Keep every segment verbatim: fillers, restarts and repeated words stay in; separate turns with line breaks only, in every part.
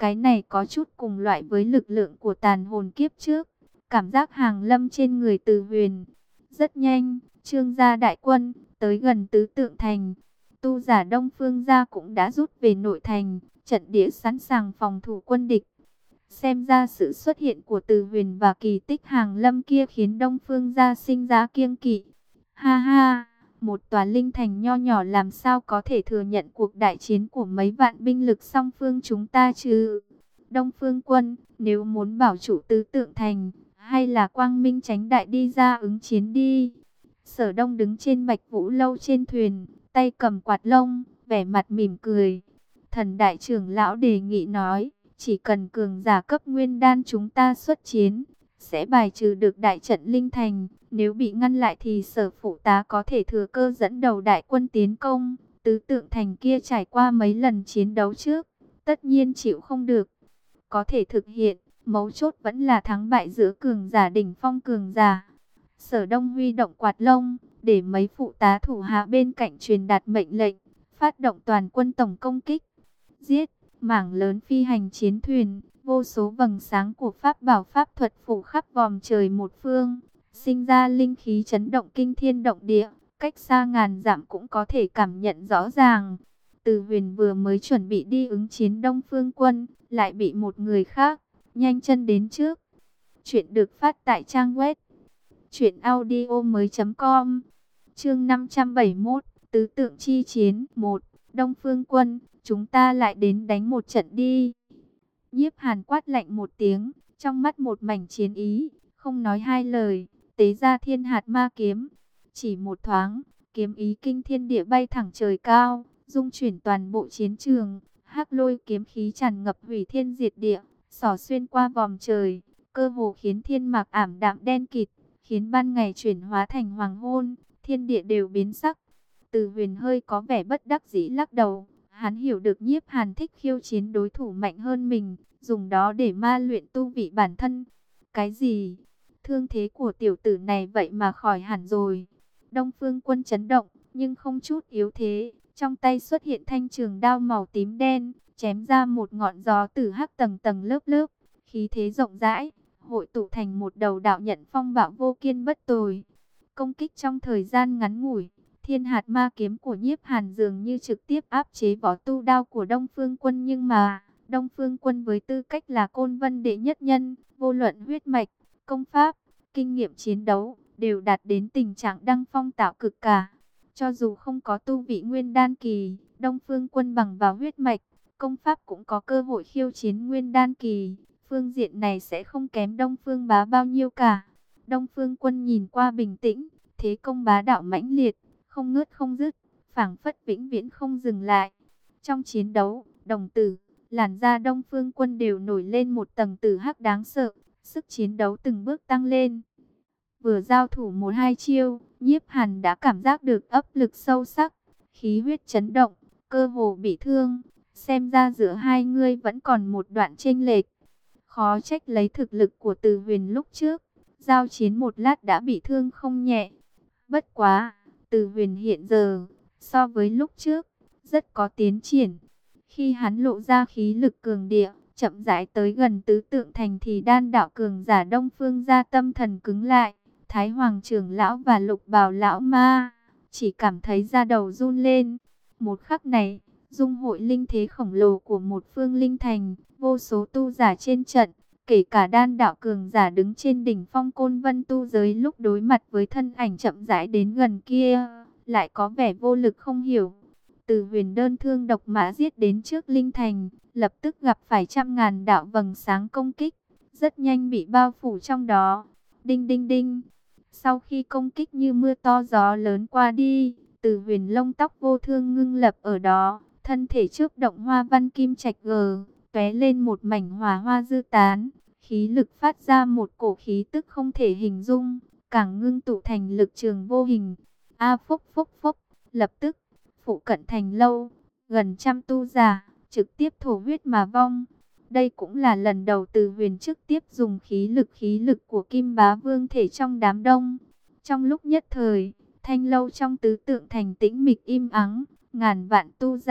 Cái này có chút cùng loại với lực lượng của tàn hồn kiếp trước. Cảm giác hàng lâm trên người Từ Huyền. Rất nhanh, Trương gia đại quân tới gần tứ tượng thành. Tu giả Đông Phương gia cũng đã rút về nội thành, trận địa sẵn sàng phòng thủ quân địch. Xem ra sự xuất hiện của Từ Huyền và kỳ tích hàng lâm kia khiến Đông Phương gia sinh ra kiêng kỵ. Ha ha, một tòa linh thành nho nhỏ làm sao có thể thừa nhận cuộc đại chiến của mấy vạn binh lực song phương chúng ta chứ? Đông Phương quân, nếu muốn bảo trụ tứ tượng thành, hay là quang minh tránh đại đi ra ứng chiến đi. Sở Đông đứng trên Bạch Vũ lâu trên thuyền, tay cầm quạt lông, vẻ mặt mỉm cười. Thần đại trưởng lão đề nghị nói, chỉ cần cường giả cấp nguyên đan chúng ta xuất chiến, sẽ bài trừ được đại trận linh thành. Nếu bị ngăn lại thì Sở phụ tá có thể thừa cơ dẫn đầu đại quân tiến công. Tứ tượng thành kia trải qua mấy lần chiến đấu trước, tất nhiên chịu không được. Có thể thực hiện, mấu chốt vẫn là thắng bại giữa cường giả đỉnh phong cường giả. Sở Đông huy động quạt lông, để mấy phụ tá thủ hạ bên cạnh truyền đạt mệnh lệnh, phát động toàn quân tổng công kích. Giết, mảng lớn phi hành chiến thuyền, vô số vầng sáng của pháp bảo pháp thuật phủ khắp vòm trời một phương, sinh ra linh khí chấn động kinh thiên động địa, cách xa ngàn dặm cũng có thể cảm nhận rõ ràng. Từ Huyền vừa mới chuẩn bị đi ứng chiến Đông Phương quân, lại bị một người khác nhanh chân đến trước. Chuyện được phát tại trang web truyện audio mới chấm com. Chương năm trăm bảy mươi mốt, tứ tượng chi chiến. Một, Đông Phương quân, chúng ta lại đến đánh một trận đi. Nhiếp Hàn quát lạnh một tiếng, trong mắt một mảnh chiến ý, không nói hai lời, tế ra thiên hạt ma kiếm. Chỉ một thoáng, kiếm ý kinh thiên địa bay thẳng trời cao, dung chuyển toàn bộ chiến trường. Hắc lôi kiếm khí tràn ngập hủy thiên diệt địa, xỏ xuyên qua vòm trời, cơ hồ khiến thiên mạc ảm đạm đen kịt, khiến ban ngày chuyển hóa thành hoàng hôn, thiên địa đều biến sắc. Từ Huyền hơi có vẻ bất đắc dĩ lắc đầu, hắn hiểu được Nhiếp Hàn thích khiêu chiến đối thủ mạnh hơn mình, dùng đó để ma luyện tu vị bản thân. Cái gì? Thương thế của tiểu tử này vậy mà khỏi hẳn rồi. Đông Phương quân chấn động, nhưng không chút yếu thế. Trong tay xuất hiện thanh trường đao màu tím đen, chém ra một ngọn gió từ hắc tầng tầng lớp lớp, khí thế rộng rãi, hội tụ thành một đầu đạo nhận phong bạo vô kiên bất tồi. Công kích trong thời gian ngắn ngủi, thiên hạt ma kiếm của Nhiếp Hàn dường như trực tiếp áp chế võ tu đao của Đông Phương quân, nhưng mà Đông Phương quân với tư cách là côn vân đệ nhất nhân, vô luận huyết mạch, công pháp, kinh nghiệm chiến đấu, đều đạt đến tình trạng đăng phong tạo cực cả. Cho dù không có tu vị nguyên đan kỳ, Đông Phương quân bằng vào huyết mạch, công pháp cũng có cơ hội khiêu chiến nguyên đan kỳ. Phương diện này sẽ không kém Đông Phương bá bao nhiêu cả. Đông Phương quân nhìn qua bình tĩnh, thế công bá đạo mãnh liệt, không ngớt không dứt, phảng phất vĩnh viễn không dừng lại. Trong chiến đấu, đồng tử, làn da Đông Phương quân đều nổi lên một tầng tử hắc đáng sợ, sức chiến đấu từng bước tăng lên. Vừa giao thủ một hai chiêu, Nhiếp Hàn đã cảm giác được áp lực sâu sắc, khí huyết chấn động, cơ hồ bị thương. Xem ra giữa hai người vẫn còn một đoạn chênh lệch. Khó trách lấy thực lực của Từ Huyền lúc trước, giao chiến một lát đã bị thương không nhẹ. Bất quá, Từ Huyền hiện giờ, so với lúc trước, rất có tiến triển. Khi hắn lộ ra khí lực cường địa, chậm rãi tới gần tứ tượng thành thì đan đạo cường giả Đông Phương gia tâm thần cứng lại. Thái Hoàng trưởng lão và Lục Bào lão ma chỉ cảm thấy da đầu run lên. Một khắc này, dung hội linh thế khổng lồ của một phương linh thành, vô số tu giả trên trận, kể cả đan đạo cường giả đứng trên đỉnh phong côn vân tu giới lúc đối mặt với thân ảnh chậm rãi đến gần kia, lại có vẻ vô lực không hiểu. Từ Huyền đơn thương độc mã giết đến trước linh thành, lập tức gặp phải trăm ngàn đạo vầng sáng công kích, rất nhanh bị bao phủ trong đó. Đinh đinh đinh. Sau khi công kích như mưa to gió lớn qua đi, Từ Huyền lông tóc vô thương ngưng lập ở đó, thân thể chớp động hoa văn kim trạch gờ, tóe lên một mảnh hỏa hoa dư tán, khí lực phát ra một cổ khí tức không thể hình dung, càng ngưng tụ thành lực trường vô hình. A phốc phốc phốc, lập tức, phụ cận thành lâu, gần trăm tu giả, trực tiếp thổ huyết mà vong. Đây cũng là lần đầu Từ Huyền trực tiếp dùng khí lực khí lực của Kim Bá Vương thể trong đám đông. Trong lúc nhất thời, thanh lâu trong tứ tượng thành tĩnh mịch im ắng, ngàn vạn tu giả,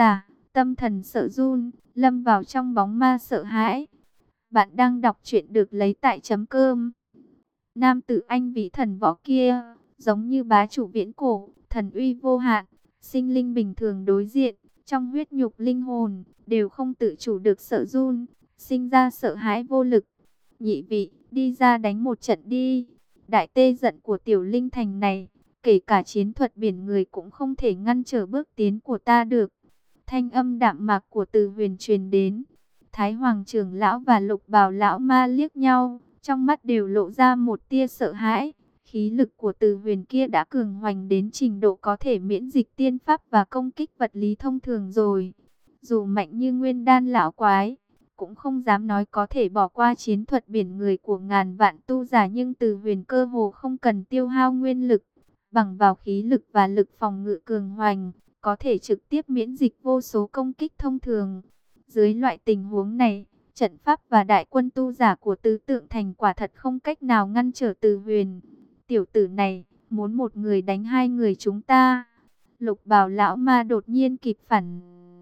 tâm thần sợ run, lâm vào trong bóng ma sợ hãi. Bạn đang đọc truyện được lấy tại chấm cơm. Nam tử anh vị thần võ kia, giống như bá chủ viễn cổ, thần uy vô hạn, sinh linh bình thường đối diện, trong huyết nhục linh hồn, đều không tự chủ được sợ run, sinh ra sợ hãi vô lực. Nhị vị, đi ra đánh một trận đi. Đại tê giận của tiểu linh thành này, kể cả chiến thuật biển người cũng không thể ngăn trở bước tiến của ta được. Thanh âm đạm mạc của Từ Huyền truyền đến. Thái Hoàng trưởng lão và Lục Bào lão ma liếc nhau, trong mắt đều lộ ra một tia sợ hãi. Khí lực của Từ Huyền kia đã cường hoành đến trình độ có thể miễn dịch tiên pháp và công kích vật lý thông thường rồi. Dù mạnh như Nguyên Đan lão quái, cũng không dám nói có thể bỏ qua chiến thuật biển người của ngàn vạn tu giả, nhưng Từ Huyền cơ hồ không cần tiêu hao nguyên lực, bằng vào khí lực và lực phòng ngự cường hoành, có thể trực tiếp miễn dịch vô số công kích thông thường. Dưới loại tình huống này, trận pháp và đại quân tu giả của Tứ Tượng Thành quả thật không cách nào ngăn trở Từ Huyền. Tiểu tử này, muốn một người đánh hai người chúng ta. Lục Bào lão ma đột nhiên kịp phản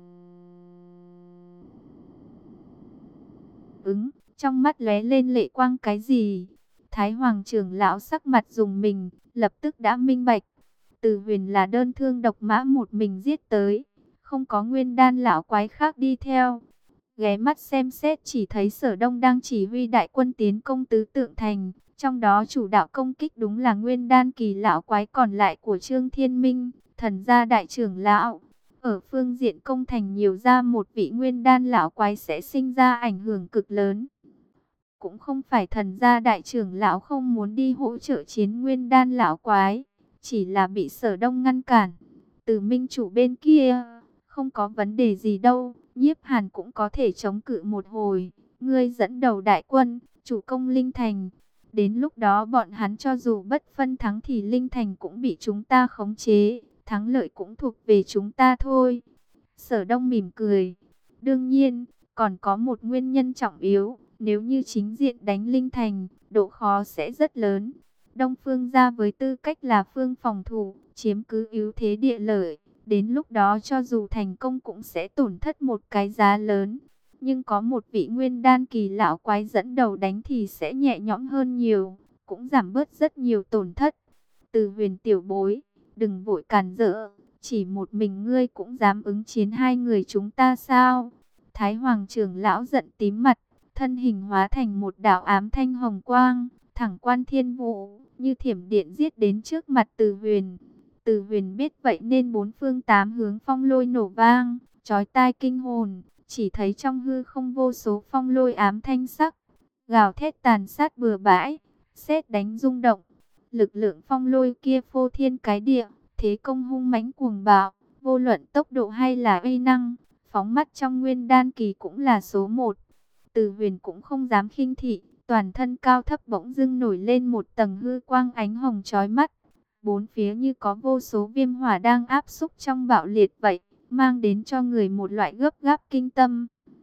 ứng, trong mắt lóe lên lệ quang cái gì. Thái Hoàng trưởng lão sắc mặt rùng mình, lập tức đã minh bạch. Từ Huyền là đơn thương độc mã một mình giết tới, không có Nguyên Đan lão quái khác đi theo. Ghé mắt xem xét chỉ thấy Sở Đông đang chỉ huy đại quân tiến công Tứ Tượng Thành, trong đó chủ đạo công kích đúng là Nguyên Đan kỳ lão quái còn lại của Trương Thiên Minh, thần gia đại trưởng lão. Ở phương diện công thành nhiều ra một vị Nguyên Đan lão quái sẽ sinh ra ảnh hưởng cực lớn. Cũng không phải thần gia đại trưởng lão không muốn đi hỗ trợ chiến Nguyên Đan lão quái, chỉ là bị Sở Đông ngăn cản. Từ Minh chủ bên kia, không có vấn đề gì đâu, Nhiếp Hàn cũng có thể chống cự một hồi. Ngươi dẫn đầu đại quân, chủ công Linh Thành. Đến lúc đó bọn hắn cho dù bất phân thắng thì Linh Thành cũng bị chúng ta khống chế, thắng lợi cũng thuộc về chúng ta thôi. Sở Đông mỉm cười. Đương nhiên, còn có một nguyên nhân trọng yếu, nếu như chính diện đánh Linh Thành, độ khó sẽ rất lớn. Đông Phương gia với tư cách là phương phòng thủ, chiếm cứ ưu thế địa lợi, đến lúc đó cho dù thành công cũng sẽ tổn thất một cái giá lớn. Nhưng có một vị Nguyên Đan kỳ lão quái dẫn đầu đánh thì sẽ nhẹ nhõm hơn nhiều, cũng giảm bớt rất nhiều tổn thất. Từ Huyền tiểu bối, đừng vội cản rỡ, chỉ một mình ngươi cũng dám ứng chiến hai người chúng ta sao? Thái Hoàng trưởng lão giận tím mặt, thân hình hóa thành một đạo ám thanh hồng quang, thẳng quan thiên vũ, như thiểm điện giết đến trước mặt Từ Huyền. Từ Huyền biết vậy nên bốn phương tám hướng phong lôi nổ vang, chói tai kinh hồn, chỉ thấy trong hư không vô số phong lôi ám thanh sắc, gào thét tàn sát bừa bãi, sét đánh rung động. Lực lượng phong lôi kia phô thiên cái địa, thế công hung mãnh cuồng bạo, vô luận tốc độ hay là uy năng, phóng mắt trong Nguyên Đan kỳ cũng là số một. Từ Huyền cũng không dám khinh thị, toàn thân cao thấp bỗng dưng nổi lên một tầng hư quang ánh hồng chói mắt. Bốn phía như có vô số viêm hỏa đang áp xúc trong bạo liệt vậy, mang đến cho người một loại gấp gáp kinh tâm.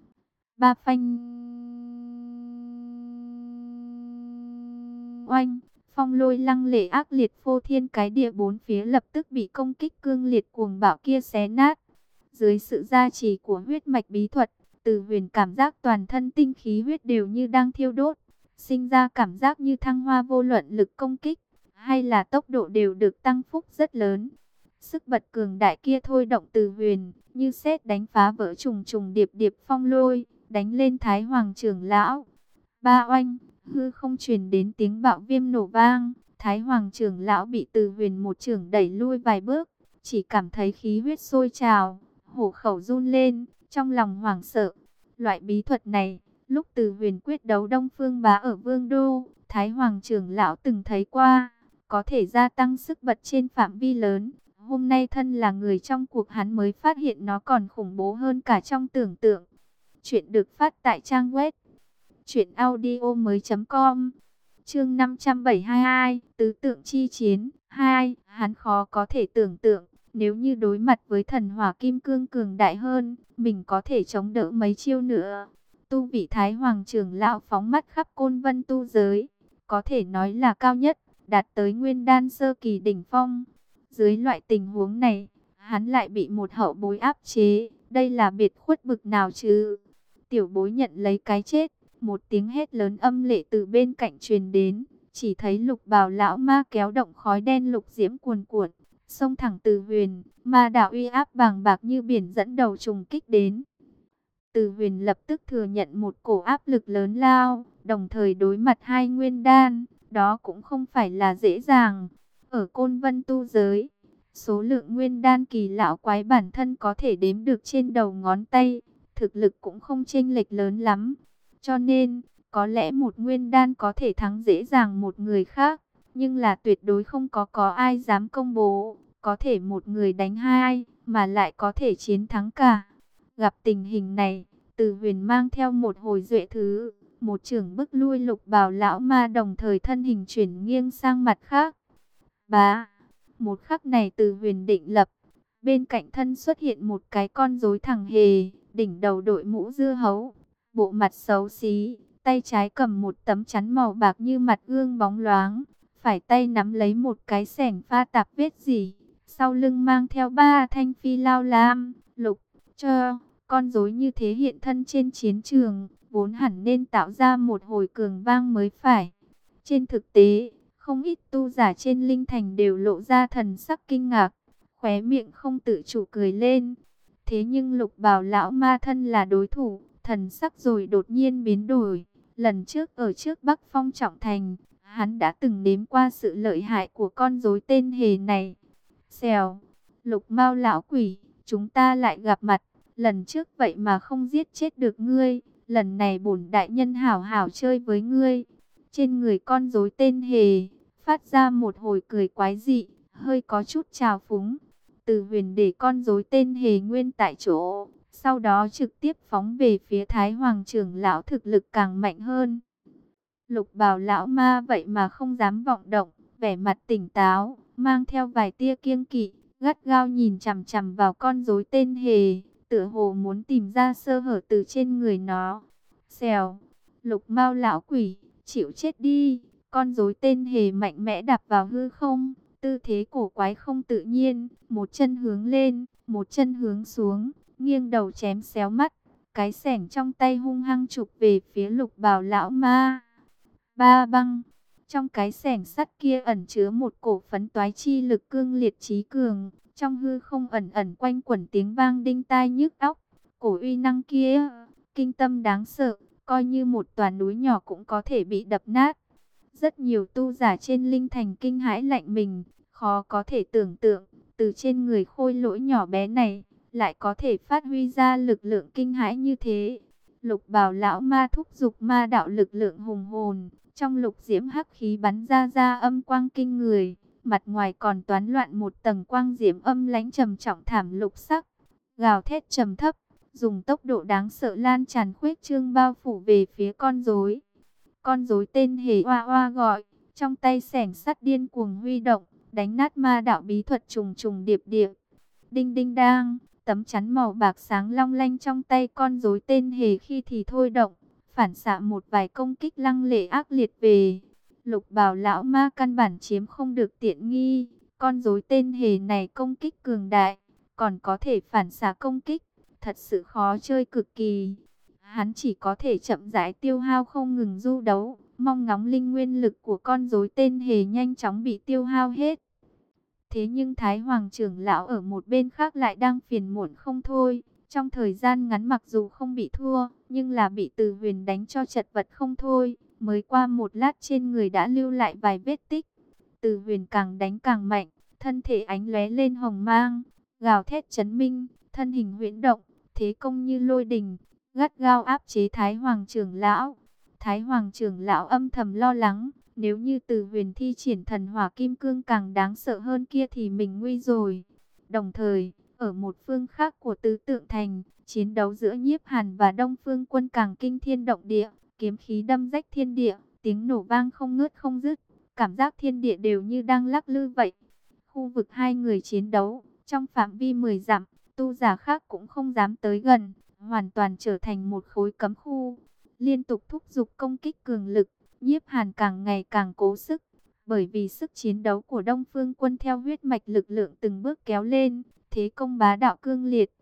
Ba phanh oanh, phong lôi lăng lệ ác liệt phô thiên cái địa, bốn phía lập tức bị công kích cương liệt cuồng bạo kia xé nát. Dưới sự gia trì của huyết mạch bí thuật, Từ Huyền cảm giác toàn thân tinh khí huyết đều như đang thiêu đốt, sinh ra cảm giác như thăng hoa, vô luận lực công kích hay là tốc độ đều được tăng phúc rất lớn. Sức bật cường đại kia thôi động Từ Huyền, như sét đánh phá vỡ trùng trùng điệp điệp phong lôi, đánh lên Thái Hoàng trưởng lão. Ba oanh, hư không truyền đến tiếng bạo viêm nổ vang, Thái Hoàng trưởng lão bị Từ Huyền một chưởng đẩy lui vài bước, chỉ cảm thấy khí huyết sôi trào, hổ khẩu run lên, trong lòng hoảng sợ. Loại bí thuật này, lúc Từ Huyền quyết đấu Đông Phương Bá ở Vương Đô, Thái Hoàng trưởng lão từng thấy qua, có thể gia tăng sức bật trên phạm vi lớn. Hôm nay thân là người trong cuộc, hắn mới phát hiện nó còn khủng bố hơn cả trong tưởng tượng. Chuyện được phát tại trang web truyện audio mới chấm com. Chương năm trăm bảy mươi hai, Tứ Tượng chi chiến hai. Hắn khó có thể tưởng tượng, nếu như đối mặt với thần hỏa kim cương cường đại hơn, mình có thể chống đỡ mấy chiêu nữa. Tu vị Thái Hoàng trưởng lão phóng mắt khắp Côn Vân tu giới, có thể nói là cao nhất, đạt tới Nguyên Đan sơ kỳ đỉnh phong. Dưới loại tình huống này, hắn lại bị một hậu bối áp chế, đây là biệt khuất bực nào chứ? Tiểu bối nhận lấy cái chết. Một tiếng hét lớn âm lệ từ bên cạnh truyền đến. Chỉ thấy lục bào lão ma kéo động khói đen lục diễm cuồn cuộn, xông thẳng Từ Huyền. Ma đạo uy áp bàng bạc như biển dẫn đầu trùng kích đến. Từ Huyền lập tức thừa nhận một cổ áp lực lớn lao, đồng thời đối mặt hai nguyên đan, đó cũng không phải là dễ dàng. Ở Côn Vân tu giới, số lượng nguyên đan kỳ lão quái bản thân có thể đếm được trên đầu ngón tay, thực lực cũng không chênh lệch lớn lắm. Cho nên, có lẽ một nguyên đan có thể thắng dễ dàng một người khác, nhưng là tuyệt đối không có có ai dám công bố, có thể một người đánh hai, mà lại có thể chiến thắng cả. Gặp tình hình này, Từ Huyền mang theo một hồi duệ thứ, một chưởng bức lui lục bào lão ma, đồng thời thân hình chuyển nghiêng sang mặt khác. Bá, một khắc này Từ Huyền định lập, bên cạnh thân xuất hiện một cái con rối thẳng hề, đỉnh đầu đội mũ dưa hấu, bộ mặt xấu xí, tay trái cầm một tấm chắn màu bạc như mặt gương bóng loáng, phải tay nắm lấy một cái xẻng pha tạp vết dỉ, sau lưng mang theo ba thanh phi lao lam, lục, cho. Con rối như thế hiện thân trên chiến trường, vốn hẳn nên tạo ra một hồi cường vang mới phải. Trên thực tế, không ít tu giả trên linh thành đều lộ ra thần sắc kinh ngạc, khóe miệng không tự chủ cười lên. Thế nhưng lục bào lão ma thân là đối thủ, thần sắc rồi đột nhiên biến đổi. Lần trước ở trước Bắc Phong Trọng Thành, hắn đã từng nếm qua sự lợi hại của con rối tên hề này. Xèo, lục mao lão quỷ, chúng ta lại gặp mặt. Lần trước vậy mà không giết chết được ngươi, lần này bổn đại nhân hảo hảo chơi với ngươi. Trên người con rối tên hề, phát ra một hồi cười quái dị, hơi có chút trào phúng. Từ Huyền để con rối tên hề nguyên tại chỗ, sau đó trực tiếp phóng về phía Thái Hoàng trưởng lão, thực lực càng mạnh hơn. Lục bào lão ma vậy mà không dám vọng động, vẻ mặt tỉnh táo, mang theo vài tia kiêng kỵ, gắt gao nhìn chằm chằm vào con rối tên hề, tựa hồ muốn tìm ra sơ hở từ trên người nó. Xèo, lục mao lão quỷ, chịu chết đi. Con rối tên hề mạnh mẽ đạp vào hư không, tư thế cổ quái không tự nhiên, một chân hướng lên, một chân hướng xuống, nghiêng đầu chém xéo mắt, cái xẻng trong tay hung hăng chụp về phía lục bào lão ma. Ba băng, trong cái xẻng sắt kia ẩn chứa một cổ phấn toái chi lực cương liệt trí cường. Trong hư không ẩn ẩn quanh quẩn tiếng vang đinh tai nhức óc. Cổ uy năng kia, kinh tâm đáng sợ, coi như một tòa núi nhỏ cũng có thể bị đập nát. Rất nhiều tu giả trên linh thành kinh hãi lạnh mình, khó có thể tưởng tượng, từ trên người khôi lỗi nhỏ bé này, lại có thể phát huy ra lực lượng kinh hãi như thế. Lục bào lão ma thúc giục ma đạo lực lượng hùng hồn, trong lục diễm hắc khí bắn ra ra âm quang kinh người. Mặt ngoài còn toán loạn một tầng quang diễm âm lãnh trầm trọng thảm lục sắc, gào thét trầm thấp, dùng tốc độ đáng sợ lan tràn khuếch trương bao phủ về phía con rối. Con rối tên hề oa oa gọi, trong tay xẻng sắt điên cuồng huy động, đánh nát ma đạo bí thuật trùng trùng điệp điệp. Đinh đinh đang, tấm chắn màu bạc sáng long lanh trong tay con rối tên hề khi thì thôi động, phản xạ một vài công kích lăng lệ ác liệt về. Lục bào lão ma căn bản chiếm không được tiện nghi, con rối tên hề này công kích cường đại, còn có thể phản xạ công kích, thật sự khó chơi cực kỳ. Hắn chỉ có thể chậm rãi tiêu hao không ngừng du đấu, mong ngóng linh nguyên lực của con rối tên hề nhanh chóng bị tiêu hao hết. Thế nhưng Thái Hoàng trưởng lão ở một bên khác lại đang phiền muộn không thôi. Trong thời gian ngắn mặc dù không bị thua, nhưng là bị Từ Huyền đánh cho chật vật không thôi. Mới qua một lát trên người đã lưu lại vài vết tích. Từ Huyền càng đánh càng mạnh, thân thể ánh lóe lên hồng mang, gào thét chấn minh, thân hình huyễn động, thế công như lôi đình, gắt gao áp chế Thái Hoàng trưởng lão. Thái Hoàng trưởng lão âm thầm lo lắng, nếu như Từ Huyền thi triển thần hỏa kim cương càng đáng sợ hơn kia thì mình nguy rồi. Đồng thời, ở một phương khác của tứ tượng thành, chiến đấu giữa Nhiếp Hàn và Đông Phương Quân càng kinh thiên động địa, kiếm khí đâm rách thiên địa, tiếng nổ vang không ngớt không dứt, cảm giác thiên địa đều như đang lắc lư vậy. Khu vực hai người chiến đấu, trong phạm vi mười dặm, tu giả khác cũng không dám tới gần, hoàn toàn trở thành một khối cấm khu. Liên tục thúc giục công kích cường lực, Nhiếp Hàn càng ngày càng cố sức, bởi vì sức chiến đấu của Đông Phương Quân theo huyết mạch lực lượng từng bước kéo lên, thế công bá đạo cương liệt.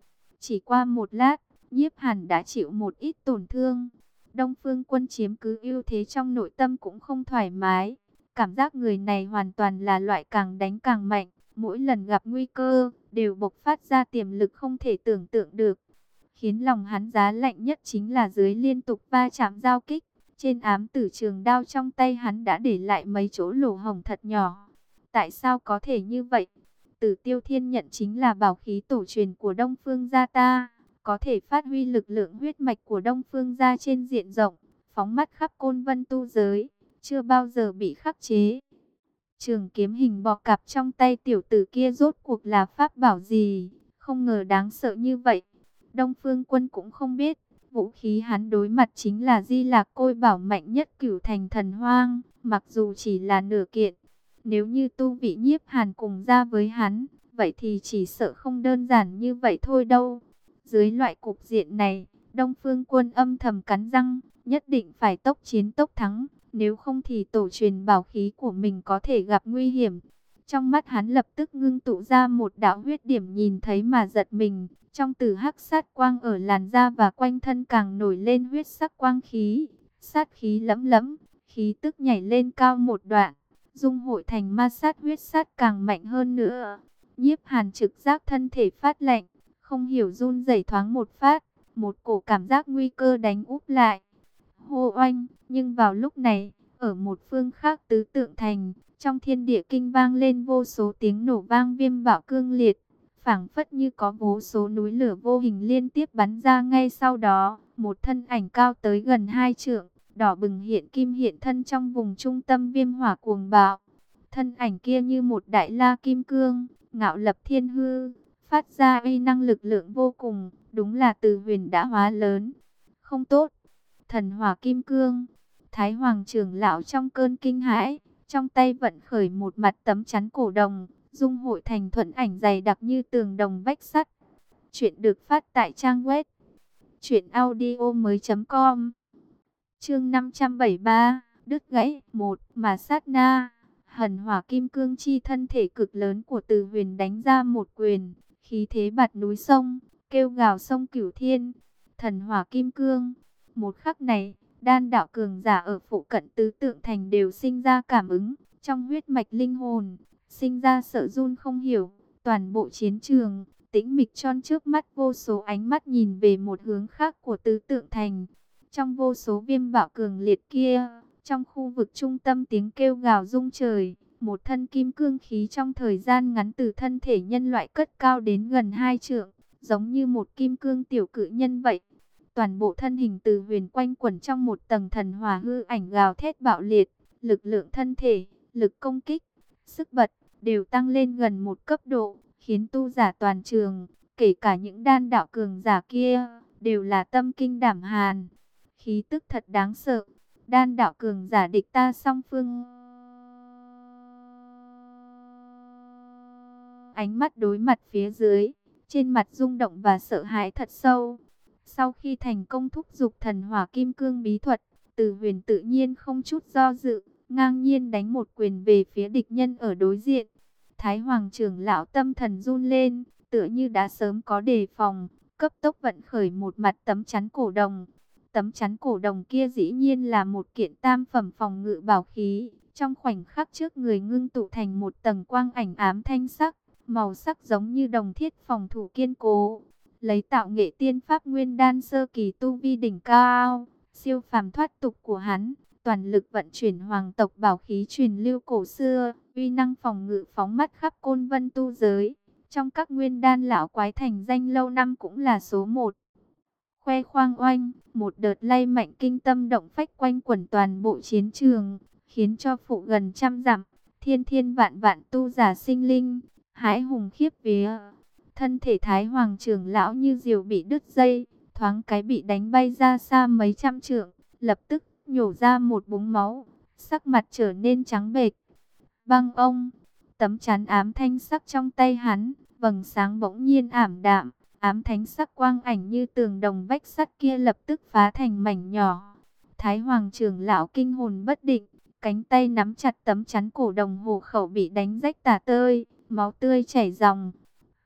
Chỉ qua một lát, Nhiếp Hàn đã chịu một ít tổn thương. Đông Phương Quân chiếm cứ ưu thế trong nội tâm cũng không thoải mái. Cảm giác người này hoàn toàn là loại càng đánh càng mạnh. Mỗi lần gặp nguy cơ, đều bộc phát ra tiềm lực không thể tưởng tượng được. Khiến lòng hắn giá lạnh nhất chính là dưới liên tục va chạm giao kích. Trên ám tử trường đao trong tay hắn đã để lại mấy chỗ lỗ hổng thật nhỏ. Tại sao có thể như vậy? Tử Tiêu Thiên Nhận chính là bảo khí tổ truyền của Đông Phương gia ta, có thể phát huy lực lượng huyết mạch của Đông Phương gia trên diện rộng, phóng mắt khắp côn vân tu giới, chưa bao giờ bị khắc chế. Trường kiếm hình bọ cạp trong tay tiểu tử kia rốt cuộc là pháp bảo gì, không ngờ đáng sợ như vậy. Đông Phương Quân cũng không biết, vũ khí hắn đối mặt chính là Di Lạc Côi bảo mạnh nhất Cửu Thành Thần Hoang, mặc dù chỉ là nửa kiện. Nếu như tu vị Nhiếp Hàn cùng ra với hắn, vậy thì chỉ sợ không đơn giản như vậy thôi đâu. Dưới loại cục diện này, Đông Phương Quân âm thầm cắn răng, nhất định phải tốc chiến tốc thắng, nếu không thì tổ truyền bảo khí của mình có thể gặp nguy hiểm. Trong mắt hắn lập tức ngưng tụ ra một đạo huyết điểm, nhìn thấy mà giật mình, trong tử hắc sát quang ở làn da và quanh thân càng nổi lên huyết sắc quang khí, sát khí lẫm lẫm, khí tức nhảy lên cao một đoạn, dung hội thành ma sát huyết sát càng mạnh hơn nữa. Nhiếp Hàn trực giác thân thể phát lạnh, không hiểu run rẩy thoáng một phát, một cổ cảm giác nguy cơ đánh úp lại. Hô oanh, nhưng vào lúc này, ở một phương khác tứ tượng thành, trong thiên địa kinh vang lên vô số tiếng nổ vang viêm bạo cương liệt, phảng phất như có vô số núi lửa vô hình liên tiếp bắn ra. Ngay sau đó, một thân ảnh cao tới gần hai trượng, đỏ bừng hiện kim hiện thân trong vùng trung tâm viêm hỏa cuồng bạo. Thân ảnh kia như một đại la kim cương, ngạo lập thiên hư, phát ra uy năng lực lượng vô cùng, đúng là Từ Huyền đã hóa lớn. Không tốt, thần hỏa kim cương. Thái Hoàng trưởng lão trong cơn kinh hãi, trong tay vận khởi một mặt tấm chắn cổ đồng, dung hội thành thuẫn ảnh dày đặc như tường đồng vách sắt. Chuyện được phát tại trang web truyện audio mới.com. Chương năm trăm bảy mươi ba, đứt gãy một. Mà sát na, hần hỏa kim cương chi thân thể cực lớn của Từ Huyền đánh ra một quyền, khí thế bạt núi sông, kêu gào sông cửu thiên. Thần hỏa kim cương. Một khắc này, đan đạo cường giả ở phụ cận tứ tượng thành đều sinh ra cảm ứng, trong huyết mạch linh hồn, sinh ra sợ run không hiểu. Toàn bộ chiến trường, tĩnh mịch tròn trước mắt, vô số ánh mắt nhìn về một hướng khác của tứ tượng thành. Trong vô số viêm bạo cường liệt kia, trong khu vực trung tâm tiếng kêu gào rung trời, một thân kim cương khí trong thời gian ngắn từ thân thể nhân loại cất cao đến gần hai trượng, giống như một kim cương tiểu cự nhân vậy. Toàn bộ thân hình Từ Huyền quanh quẩn trong một tầng thần hỏa hư ảnh gào thét bạo liệt, lực lượng thân thể, lực công kích, sức bật đều tăng lên gần một cấp độ, khiến tu giả toàn trường, kể cả những đan đạo cường giả kia, đều là tâm kinh đảm hàn. Khí tức thật đáng sợ, đan đạo cường giả địch ta song phương. Ánh mắt đối mặt phía dưới, trên mặt rung động và sợ hãi thật sâu. Sau khi thành công thúc giục thần hỏa kim cương bí thuật, Từ Huyền tự nhiên không chút do dự, ngang nhiên đánh một quyền về phía địch nhân ở đối diện. Thái Hoàng trưởng lão tâm thần run lên, tựa như đã sớm có đề phòng, cấp tốc vận khởi một mặt tấm chắn cổ đồng. Tấm chắn cổ đồng kia dĩ nhiên là một kiện tam phẩm phòng ngự bảo khí, trong khoảnh khắc trước người ngưng tụ thành một tầng quang ảnh ám thanh sắc, màu sắc giống như đồng thiết phòng thủ kiên cố. Lấy tạo nghệ tiên pháp nguyên đan sơ kỳ tu vi đỉnh cao, siêu phàm thoát tục của hắn, toàn lực vận chuyển hoàng tộc bảo khí truyền lưu cổ xưa, uy năng phòng ngự phóng mắt khắp côn vân tu giới. Trong các nguyên đan lão quái thành danh lâu năm cũng là số một. Khoe khoang oanh, một đợt lay mạnh kinh tâm động phách quanh quẩn toàn bộ chiến trường, khiến cho phụ gần trăm dặm, thiên thiên vạn vạn tu giả sinh linh, hãi hùng khiếp vía. Thân thể Thái Hoàng trưởng lão như diều bị đứt dây, thoáng cái bị đánh bay ra xa mấy trăm trượng, lập tức nhổ ra một búng máu, sắc mặt trở nên trắng bệch. Băng ông, tấm chắn ám thanh sắc trong tay hắn, vầng sáng bỗng nhiên ảm đạm, ám thánh sắc quang ảnh như tường đồng vách sắt kia lập tức phá thành mảnh nhỏ. Thái Hoàng trưởng lão kinh hồn bất định, cánh tay nắm chặt tấm chắn cổ đồng, hổ khẩu bị đánh rách tả tơi, máu tươi chảy ròng.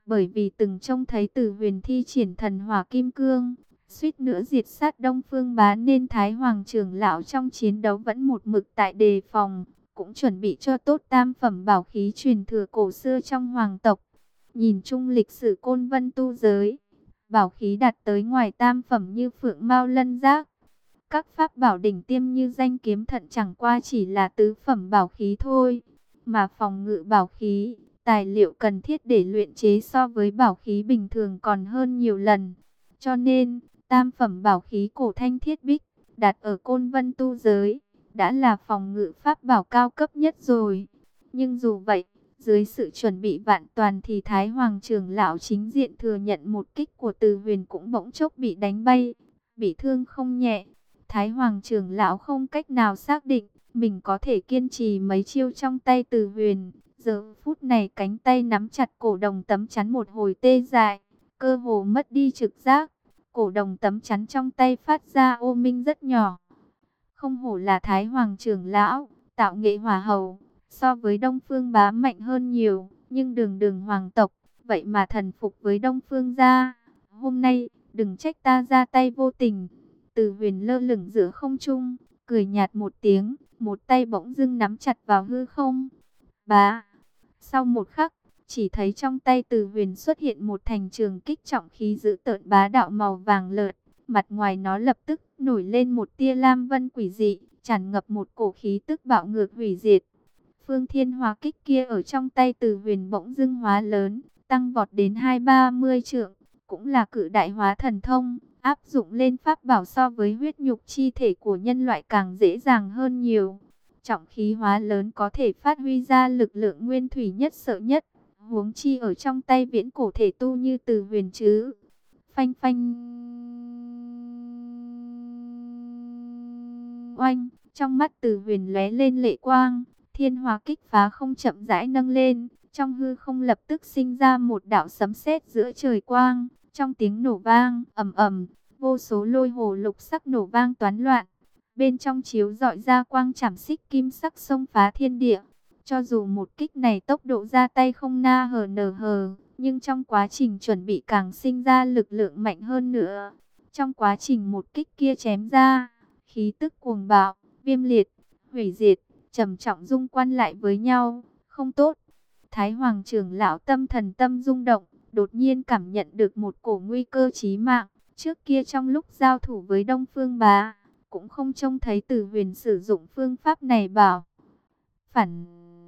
bởi vì từng trông thấy Từ Huyền thi triển thần hỏa kim cương, suýt nữa diệt sát Đông Phương Bá, nên Thái Hoàng trưởng lão trong chiến đấu vẫn một mực tại đề phòng, cũng chuẩn bị cho tốt tam phẩm bảo khí truyền thừa cổ xưa trong hoàng tộc. Nhìn chung lịch sử Côn Vân tu giới, bảo khí đạt tới ngoài tam phẩm như Phượng Mao Lân Giác, các pháp bảo đỉnh tiêm như danh kiếm thận chẳng qua chỉ là tứ phẩm bảo khí thôi, mà phòng ngự bảo khí, tài liệu cần thiết để luyện chế so với bảo khí bình thường còn hơn nhiều lần. Cho nên, tam phẩm bảo khí cổ thanh thiết bích, đặt ở Côn Vân tu giới, đã là phòng ngự pháp bảo cao cấp nhất rồi. Nhưng dù vậy, dưới sự chuẩn bị vạn toàn thì Thái Hoàng trưởng lão chính diện thừa nhận một kích của Từ Huyền cũng bỗng chốc bị đánh bay, bị thương không nhẹ. Thái Hoàng trưởng lão không cách nào xác định mình có thể kiên trì mấy chiêu trong tay Từ Huyền. Giờ phút này cánh tay nắm chặt cổ đồng tấm chắn một hồi tê dại, cơ hồ mất đi trực giác. Cổ đồng tấm chắn trong tay phát ra ô minh rất nhỏ. Không hổ là Thái Hoàng trưởng lão, tạo nghệ hỏa hầu, so với Đông Phương Bá mạnh hơn nhiều, nhưng đường đường hoàng tộc, vậy mà thần phục với Đông Phương gia. Hôm nay, đừng trách ta ra tay vô tình. Từ Huyền lơ lửng giữa không trung, cười nhạt một tiếng, một tay bỗng dưng nắm chặt vào hư không. Bá! Sau một khắc, chỉ thấy trong tay Từ Huyền xuất hiện một thành trường kích trọng khí dữ tợn bá đạo màu vàng lợt. Mặt ngoài nó lập tức nổi lên một tia lam vân quỷ dị, tràn ngập một cổ khí tức bạo ngược hủy diệt. Phương Thiên Hóa kích kia ở trong tay Từ Huyền bỗng dưng hóa lớn, tăng vọt đến hai ba mươi trượng, cũng là cự đại hóa thần thông, áp dụng lên pháp bảo so với huyết nhục chi thể của nhân loại càng dễ dàng hơn nhiều. Trọng khí hóa lớn có thể phát huy ra lực lượng nguyên thủy nhất sợ nhất, huống chi ở trong tay viễn cổ thể tu như Từ Huyền chứ. Phanh phanh. Oanh, trong mắt Từ Huyền lóe lên lệ quang, Thiên Hóa kích phá không chậm rãi nâng lên, trong hư không lập tức sinh ra một đạo sấm sét giữa trời quang, trong tiếng nổ vang ầm ầm, vô số lôi hồ lục sắc nổ vang toán loạn, bên trong chiếu rọi ra quang chảm xích kim sắc xông phá thiên địa. Cho dù một kích này tốc độ ra tay không na hờ nở hờ, nhưng trong quá trình chuẩn bị càng sinh ra lực lượng mạnh hơn nữa. Trong quá trình một kích kia chém ra, khí tức cuồng bạo, viêm liệt, hủy diệt, trầm trọng dung quan lại với nhau, không tốt. Thái Hoàng trưởng lão tâm thần tâm rung động, đột nhiên cảm nhận được một cổ nguy cơ chí mạng. Trước kia trong lúc giao thủ với Đông Phương Bá, cũng không trông thấy Từ Huyền sử dụng phương pháp này bảo. Phản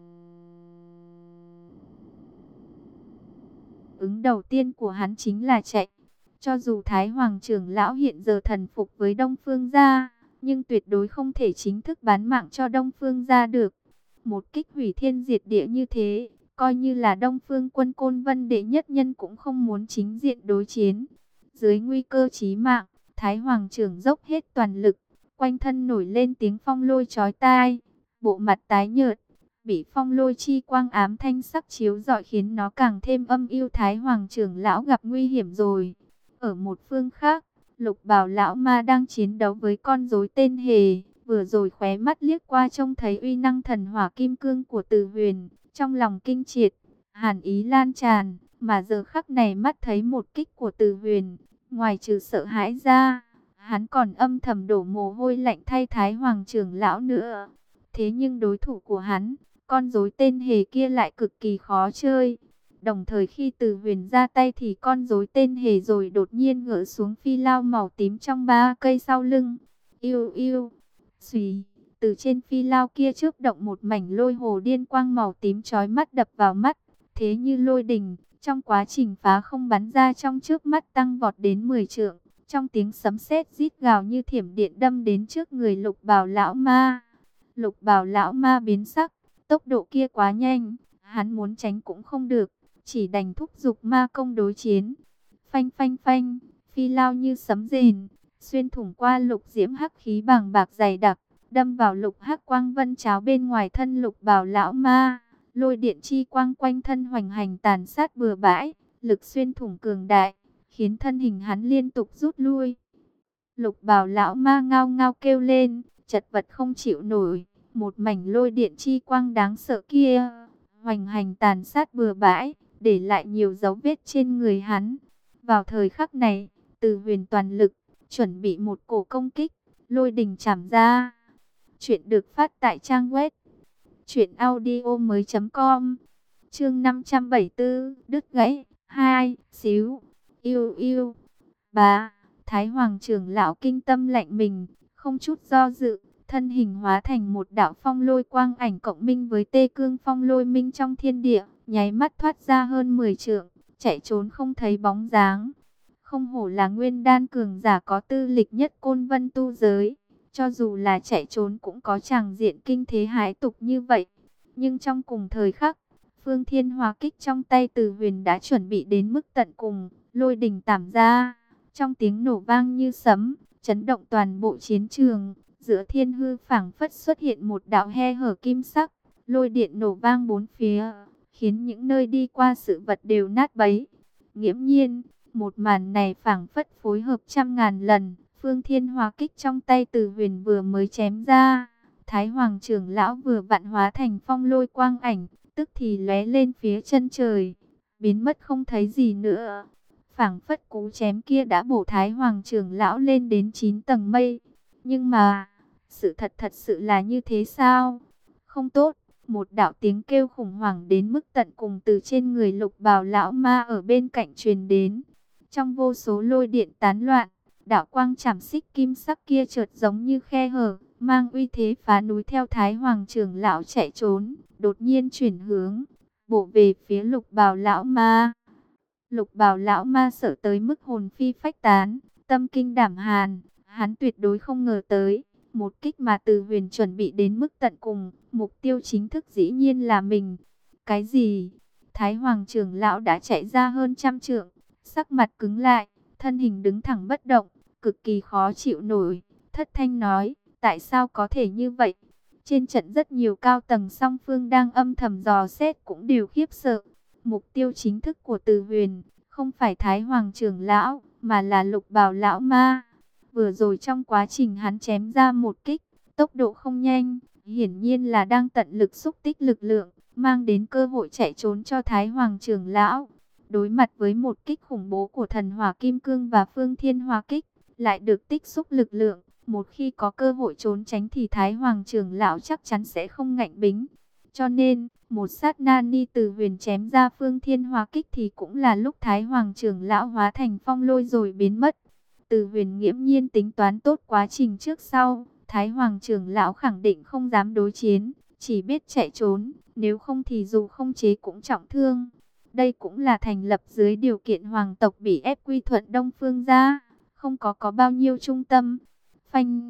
ứng đầu tiên của hắn chính là chạy. Cho dù Thái Hoàng trưởng lão hiện giờ thần phục với Đông Phương gia, nhưng tuyệt đối không thể chính thức bán mạng cho Đông Phương gia được. Một kích hủy thiên diệt địa như thế, coi như là Đông Phương quân Côn Vân đệ nhất nhân cũng không muốn chính diện đối chiến. Dưới nguy cơ chí mạng, Thái Hoàng trưởng dốc hết toàn lực, quanh thân nổi lên tiếng phong lôi chói tai, bộ mặt tái nhợt, bị phong lôi chi quang ám thanh sắc chiếu rọi khiến nó càng thêm âm u. Thái Hoàng trưởng lão gặp nguy hiểm rồi. Ở một phương khác, Lục Bào lão ma đang chiến đấu với con rối tên Hề, vừa rồi khóe mắt liếc qua trông thấy uy năng thần hỏa kim cương của Từ Huyền, trong lòng kinh triệt, hàn ý lan tràn, mà giờ khắc này mắt thấy một kích của Từ Huyền, ngoài trừ sợ hãi ra, hắn còn âm thầm đổ mồ hôi lạnh thay Thái Hoàng trưởng lão nữa. Thế nhưng đối thủ của hắn, con rối tên Hề kia lại cực kỳ khó chơi. Đồng thời khi Từ Huyền ra tay thì con rối tên Hề rồi đột nhiên gỡ xuống phi lao màu tím trong ba cây sau lưng. Yêu yêu, xùy, từ trên phi lao kia chớp động một mảnh lôi hồ điên quang màu tím chói mắt đập vào mắt, thế như lôi đình, trong quá trình phá không bắn ra trong chớp mắt tăng vọt đến mười trượng, trong tiếng sấm sét rít gào như thiểm điện đâm đến trước người Lục Bào lão ma. Lục Bào lão ma biến sắc, tốc độ kia quá nhanh, hắn muốn tránh cũng không được, chỉ đành thúc giục ma công đối chiến. Phanh phanh phanh, phi lao như sấm rền, xuyên thủng qua lục diễm hắc khí bàng bạc dày đặc, đâm vào lục hắc quang vân cháo bên ngoài thân Lục Bào lão ma. Lôi điện chi quang quanh thân hoành hành tàn sát bừa bãi, lực xuyên thủng cường đại, khiến thân hình hắn liên tục rút lui. Lục Bào lão ma ngao ngao kêu lên, chật vật không chịu nổi, một mảnh lôi điện chi quang đáng sợ kia hoành hành tàn sát bừa bãi, để lại nhiều dấu vết trên người hắn. Vào thời khắc này, Từ Huyền toàn lực, chuẩn bị một cổ công kích, lôi đình chảm ra. Chuyện được phát tại trang web truyện audio mới chấm com. Chương năm trăm bảy mươi tư, đứt gãy hai, xíu, yêu yêu. Bá, Thái Hoàng trưởng lão kinh tâm lạnh mình, không chút do dự, thân hình hóa thành một đạo phong lôi quang ảnh cộng minh với tê cương phong lôi minh trong thiên địa, nháy mắt thoát ra hơn mười trượng, chạy trốn không thấy bóng dáng. Không hổ là nguyên đan cường giả có tư lịch nhất Côn Vân tu giới, cho dù là chạy trốn cũng có tràng diện kinh thế hãi tục như vậy. Nhưng trong cùng thời khắc, Phương Thiên Hỏa kích trong tay Từ Huyền đã chuẩn bị đến mức tận cùng, lôi đình tảm ra, trong tiếng nổ vang như sấm, chấn động toàn bộ chiến trường. Giữa thiên hư phảng phất xuất hiện một đạo he hở kim sắc, lôi điện nổ vang bốn phía, khiến những nơi đi qua sự vật đều nát bấy. Nghiễm nhiên, một màn này phảng phất phối hợp trăm ngàn lần. Phương Thiên Hỏa kích trong tay Từ Huyền vừa mới chém ra, Thái Hoàng trưởng lão vừa vặn hóa thành phong lôi quang ảnh, tức thì lóe lên phía chân trời, biến mất không thấy gì nữa. Phảng phất cú chém kia đã bổ Thái Hoàng trưởng lão lên đến chín tầng mây. Nhưng mà, sự thật thật sự là như thế sao? Không tốt, một đạo tiếng kêu khủng hoảng đến mức tận cùng từ trên người Lục Bào lão ma ở bên cạnh truyền đến. Trong vô số lôi điện tán loạn, đạo quang chảm xích kim sắc kia chợt giống như khe hở, mang uy thế phá núi theo Thái Hoàng trưởng lão chạy trốn, đột nhiên chuyển hướng, bổ về phía Lục Bào lão ma. Lục Bào lão ma sợ tới mức hồn phi phách tán, tâm kinh đảm hàn, hắn tuyệt đối không ngờ tới, một kích mà Từ Huyền chuẩn bị đến mức tận cùng, mục tiêu chính thức dĩ nhiên là mình. Cái gì? Thái Hoàng trưởng lão đã chạy ra hơn trăm trượng, sắc mặt cứng lại, thân hình đứng thẳng bất động, cực kỳ khó chịu nổi, thất thanh nói, tại sao có thể như vậy? Trên trận rất nhiều cao tầng song phương đang âm thầm dò xét cũng đều khiếp sợ. Mục tiêu chính thức của Từ Huyền không phải Thái Hoàng trưởng lão, mà là Lục Bào lão ma. Vừa rồi trong quá trình hắn chém ra một kích, tốc độ không nhanh, hiển nhiên là đang tận lực xúc tích lực lượng, mang đến cơ hội chạy trốn cho Thái Hoàng trưởng lão. Đối mặt với một kích khủng bố của Thần Hỏa Kim Cương và Phương Thiên Hỏa kích, lại được tích xúc lực lượng, một khi có cơ hội trốn tránh thì Thái Hoàng trưởng lão chắc chắn sẽ không ngạnh bính. Cho nên, một sát na ni Từ Huyền chém ra Phương Thiên Hỏa kích thì cũng là lúc Thái Hoàng trưởng lão hóa thành phong lôi rồi biến mất. Từ Huyền nghiễm nhiên tính toán tốt quá trình trước sau, Thái Hoàng trưởng lão khẳng định không dám đối chiến, chỉ biết chạy trốn, nếu không thì dù không chế cũng trọng thương. Đây cũng là thành lập dưới điều kiện hoàng tộc bị ép quy thuận Đông Phương gia, không có có bao nhiêu trung tâm. Phanh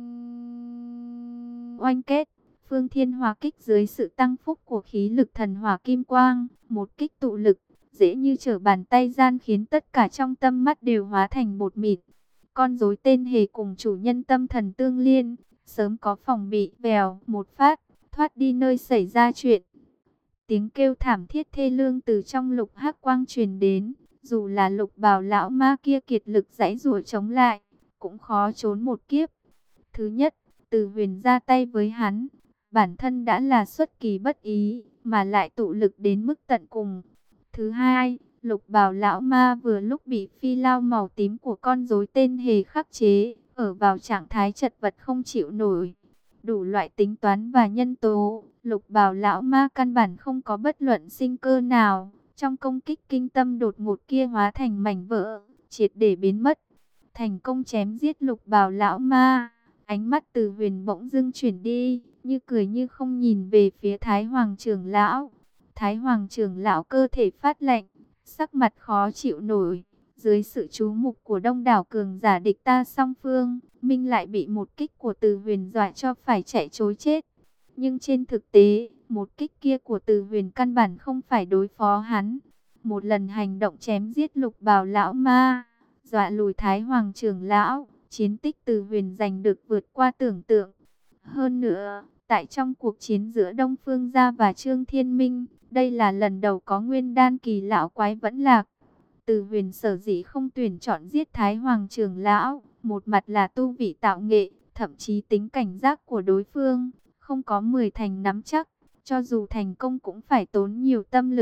oanh kết, Phương Thiên Hỏa kích dưới sự tăng phúc của khí lực thần hỏa kim quang, một kích tụ lực, dễ như trở bàn tay gian khiến tất cả trong tâm mắt đều hóa thành bột mịn. Con rối tên hề cùng chủ nhân tâm thần tương liên, sớm có phòng bị, vèo một phát, thoát đi nơi xảy ra chuyện. Tiếng kêu thảm thiết thê lương từ trong lục hắc quang truyền đến, dù là Lục Bào lão ma kia kiệt lực giãy giụa chống lại, cũng khó trốn một kiếp. Thứ nhất, Từ Huyền ra tay với hắn, bản thân đã là xuất kỳ bất ý, mà lại tụ lực đến mức tận cùng. Thứ hai, Lục Bào lão ma vừa lúc bị phi lao màu tím của con rối tên hề khắc chế, ở vào trạng thái chật vật không chịu nổi. Đủ loại tính toán và nhân tố, Lục Bào lão ma căn bản không có bất luận sinh cơ nào. Trong công kích kinh tâm đột ngột kia hóa thành mảnh vỡ, triệt để biến mất. Thành công chém giết Lục Bào lão ma, ánh mắt Từ Huyền bỗng dưng chuyển đi, như cười như không nhìn về phía Thái Hoàng trưởng lão. Thái Hoàng trưởng lão cơ thể phát lạnh, sắc mặt khó chịu nổi. Dưới sự chú mục của đông đảo cường giả địch ta song phương, Minh lại bị một kích của Từ Huyền dọa cho phải chạy trối chết. Nhưng trên thực tế, một kích kia của Từ Huyền căn bản không phải đối phó hắn. Một lần hành động chém giết Lục Bào lão ma, dọa lùi Thái Hoàng trưởng lão, chiến tích Từ Huyền giành được vượt qua tưởng tượng. Hơn nữa, tại trong cuộc chiến giữa Đông Phương Gia và Trương Thiên Minh, đây là lần đầu có nguyên đan kỳ lão quái vẫn lạc. Từ Huyền sở dĩ không tuyển chọn giết Thái Hoàng trưởng lão, một mặt là tu vị tạo nghệ, thậm chí tính cảnh giác của đối phương, không có mười thành nắm chắc, cho dù thành công cũng phải tốn nhiều tâm lực.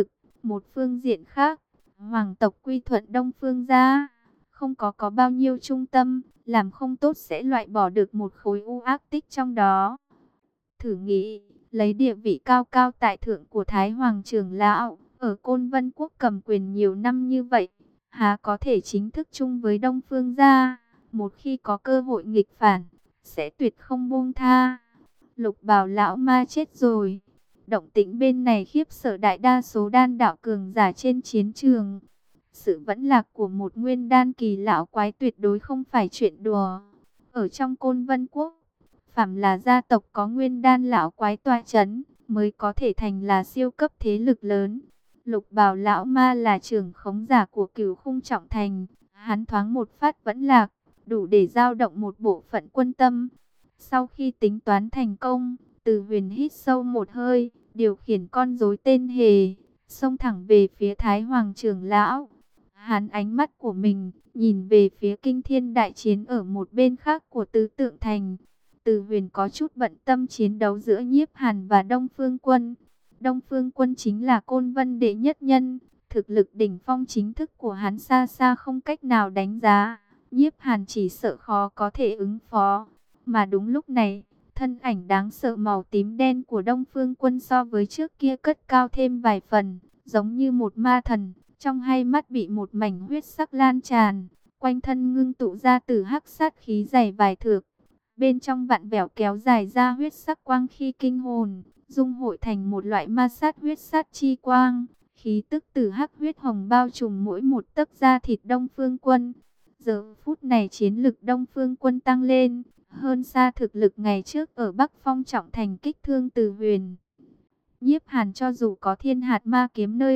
Một phương diện khác, hoàng tộc quy thuận Đông Phương gia, không có có bao nhiêu trung tâm, làm không tốt sẽ loại bỏ được một khối u ác tích trong đó. Thử nghĩ, lấy địa vị cao cao tại thượng của Thái Hoàng trưởng lão, ở Côn Vân Quốc cầm quyền nhiều năm như vậy, há có thể chính thức chung với Đông Phương gia, một khi có cơ hội nghịch phản, sẽ tuyệt không buông tha. Lục Bào lão ma chết rồi. Động tĩnh bên này khiếp sợ đại đa số đan đạo cường giả trên chiến trường. Sự vẫn lạc của một nguyên đan kỳ lão quái tuyệt đối không phải chuyện đùa. Ở trong Côn Vân Quốc, phàm là gia tộc có nguyên đan lão quái tọa chấn, mới có thể thành là siêu cấp thế lực lớn. Lục Bào lão ma là trưởng khống giả của Cửu Khung Trọng Thành, hắn thoáng một phát vẫn lạc, đủ để dao động một bộ phận quân tâm. Sau khi tính toán thành công, Từ Huyền hít sâu một hơi, điều khiển con rối tên Hề, xông thẳng về phía Thái Hoàng trưởng lão. Hắn ánh mắt của mình nhìn về phía kinh thiên đại chiến ở một bên khác của Tứ Tượng Thành. Từ Huyền có chút bận tâm chiến đấu giữa Nhiếp Hàn và Đông Phương Quân. Đông Phương Quân chính là Côn Vân đệ nhất nhân, thực lực đỉnh phong chính thức của hắn xa xa không cách nào đánh giá. Nhiếp Hàn chỉ sợ khó có thể ứng phó. Mà đúng lúc này, thân ảnh đáng sợ màu tím đen của Đông Phương Quân so với trước kia cất cao thêm vài phần, giống như một ma thần, trong hai mắt bị một mảnh huyết sắc lan tràn, quanh thân ngưng tụ ra từ hắc sát khí dày vài thước. Bên trong vặn vẹo kéo dài ra huyết sắc quang khi kinh hồn, dung hội thành một loại ma sát huyết sát chi quang, khí tức từ hắc huyết hồng bao trùm mỗi một tấc da thịt Đông Phương Quân. Giờ phút này chiến lực Đông Phương Quân tăng lên, hơn xa thực lực ngày trước ở Bắc Phong Trọng Thành kích thương Từ Huyền. Nhiếp Hàn cho dù có thiên hạt ma kiếm nơi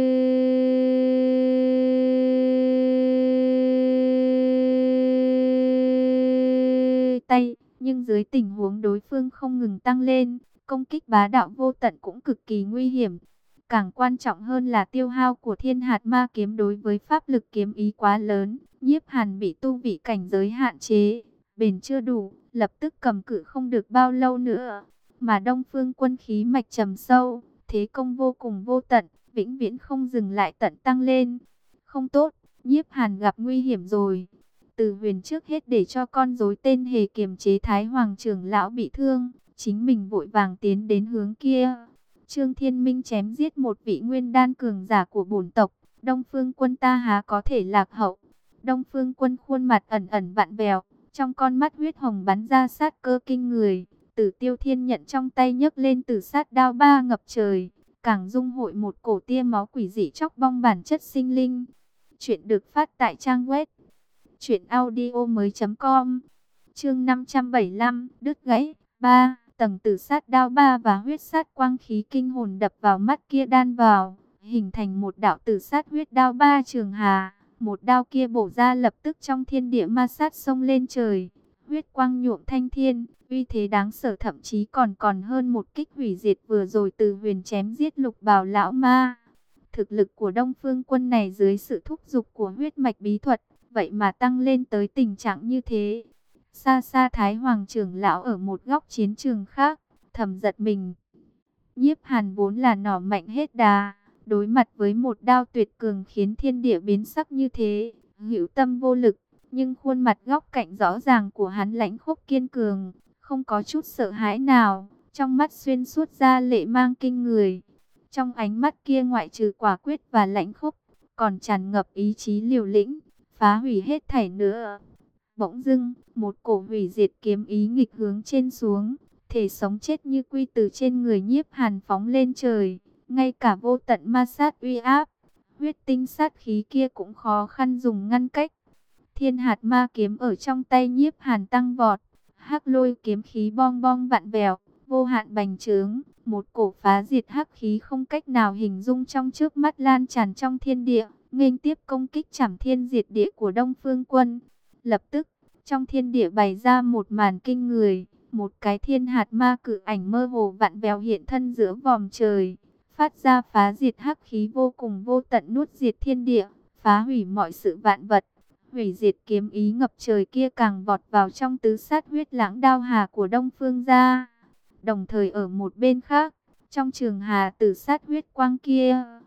tay, nhưng dưới tình huống đối phương không ngừng tăng lên, công kích bá đạo vô tận cũng cực kỳ nguy hiểm. Càng quan trọng hơn là tiêu hao của thiên hạt ma kiếm đối với pháp lực kiếm ý quá lớn. Nhiếp Hàn bị tu vị cảnh giới hạn chế, bền chưa đủ, lập tức cầm cự không được bao lâu nữa. Mà Đông Phương Quân khí mạch trầm sâu, thế công vô cùng vô tận, vĩnh viễn không dừng lại tận tăng lên. Không tốt, Nhiếp Hàn gặp nguy hiểm rồi. Từ Huyền trước hết để cho con rối tên Hề kiềm chế Thái Hoàng trưởng lão bị thương, chính mình vội vàng tiến đến hướng kia. Trương Thiên Minh chém giết một vị nguyên đan cường giả của bổn tộc, Đông Phương Quân ta há có thể lạc hậu. Đông Phương Quân khuôn mặt ẩn ẩn vặn vẹo, trong con mắt huyết hồng bắn ra sát cơ kinh người. Tử Tiêu Thiên nhận trong tay nhấc lên tử sát đao ba ngập trời, càng dung hội một cổ tia máu quỷ dị chóc bong bản chất sinh linh. Chuyện được phát tại trang web truyện audio mới chấm com. Chương năm trăm bảy mươi lăm, đứt gãy. Ba, tầng tử sát đao ba và huyết sát quang khí kinh hồn đập vào mắt kia đan vào, hình thành một đạo tử sát huyết đao ba trường hà. Một đao kia bổ ra lập tức trong thiên địa ma sát xông lên trời, huyết quang nhuộm thanh thiên, uy thế đáng sợ thậm chí còn còn hơn một kích hủy diệt vừa rồi Từ Huyền chém giết Lục Bào lão ma. Thực lực của Đông Phương Quân này dưới sự thúc giục của huyết mạch bí thuật, vậy mà tăng lên tới tình trạng như thế. Xa xa Thái Hoàng trưởng lão ở một góc chiến trường khác, thầm giật mình. Nhiếp Hàn vốn là nỏ mạnh hết đà, đối mặt với một đao tuyệt cường khiến thiên địa biến sắc như thế, hữu tâm vô lực, nhưng khuôn mặt góc cạnh rõ ràng của hắn lãnh khốc kiên cường, không có chút sợ hãi nào, trong mắt xuyên suốt ra lệ mang kinh người. Trong ánh mắt kia ngoại trừ quả quyết và lãnh khốc, còn tràn ngập ý chí liều lĩnh, phá hủy hết thảy nữa. Bỗng dưng, một cổ hủy diệt kiếm ý nghịch hướng trên xuống, thể sống chết như quy từ trên người Nhiếp Hàn phóng lên trời, ngay cả vô tận ma sát uy áp, huyết tinh sát khí kia cũng khó khăn dùng ngăn cách. Thiên hạt ma kiếm ở trong tay Nhiếp Hàn tăng vọt, hắc lôi kiếm khí bong bong vặn vẹo, vô hạn bành trướng, một cổ phá diệt hắc khí không cách nào hình dung trong trước mắt lan tràn trong thiên địa, nghênh tiếp công kích chảm thiên diệt địa của Đông Phương Quân. Lập tức, trong thiên địa bày ra một màn kinh người, một cái thiên hạt ma cự ảnh mơ hồ vặn vẹo hiện thân giữa vòm trời, phát ra phá diệt hắc khí vô cùng vô tận nuốt diệt thiên địa, phá hủy mọi sự vạn vật. Hủy diệt kiếm ý ngập trời kia càng vọt vào trong tứ sát huyết lãng đao hà của Đông Phương gia. Đồng thời ở một bên khác, trong trường hà tử sát huyết quang kia,